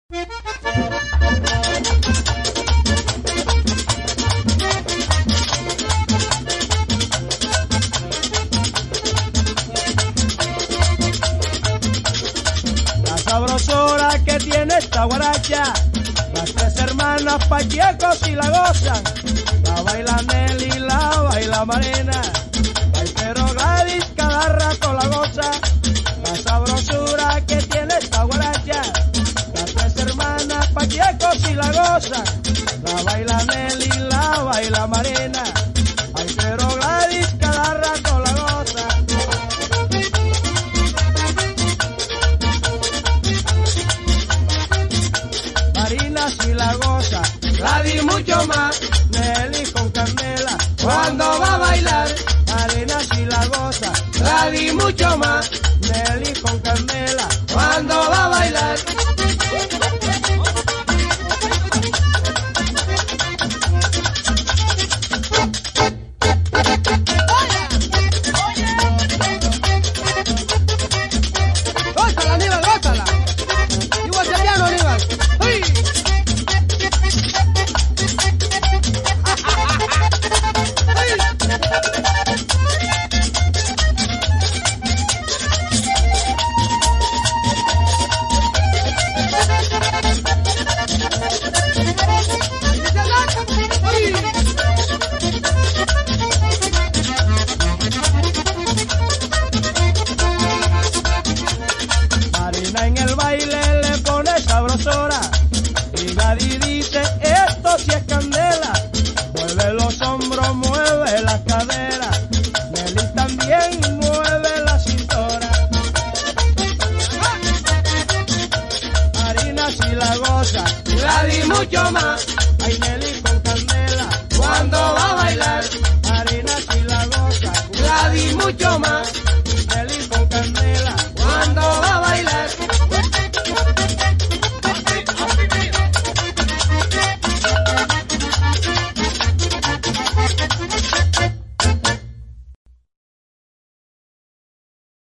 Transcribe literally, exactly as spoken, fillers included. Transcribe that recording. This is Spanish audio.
La sabrosura que tiene esta guaracha, las tres hermanas Pachecos y la gozan, la baila Nelly, la baila Marina, ay pero Gladys cada rato la goza. La sabrosura que tiene esta guaracha, las tres hermanas Pachecos y la gozan, la baila Nelly, la baila Marina, ay pero Gladys cada rato la goza. Marina si la goza, Gladys mucho más, Nelly con candela cuando va a bailar. Marina si la goza, Gladys mucho más, Nelly con candela cuando va a bailar. ¡Gózala, Aníbal, gózala! ¡Igual se piano, Aníbal! ¡Uy! Marina en el baile le pone sabrosura y Gladys dice esto sí es candela. Mueve los hombros, mueve las caderas, Nelly también mueve la cintura. Marina si la goza, Gladys mucho más, ay Nelly con candela cuando va a bailar. Marina si la goza, Gladys mucho más.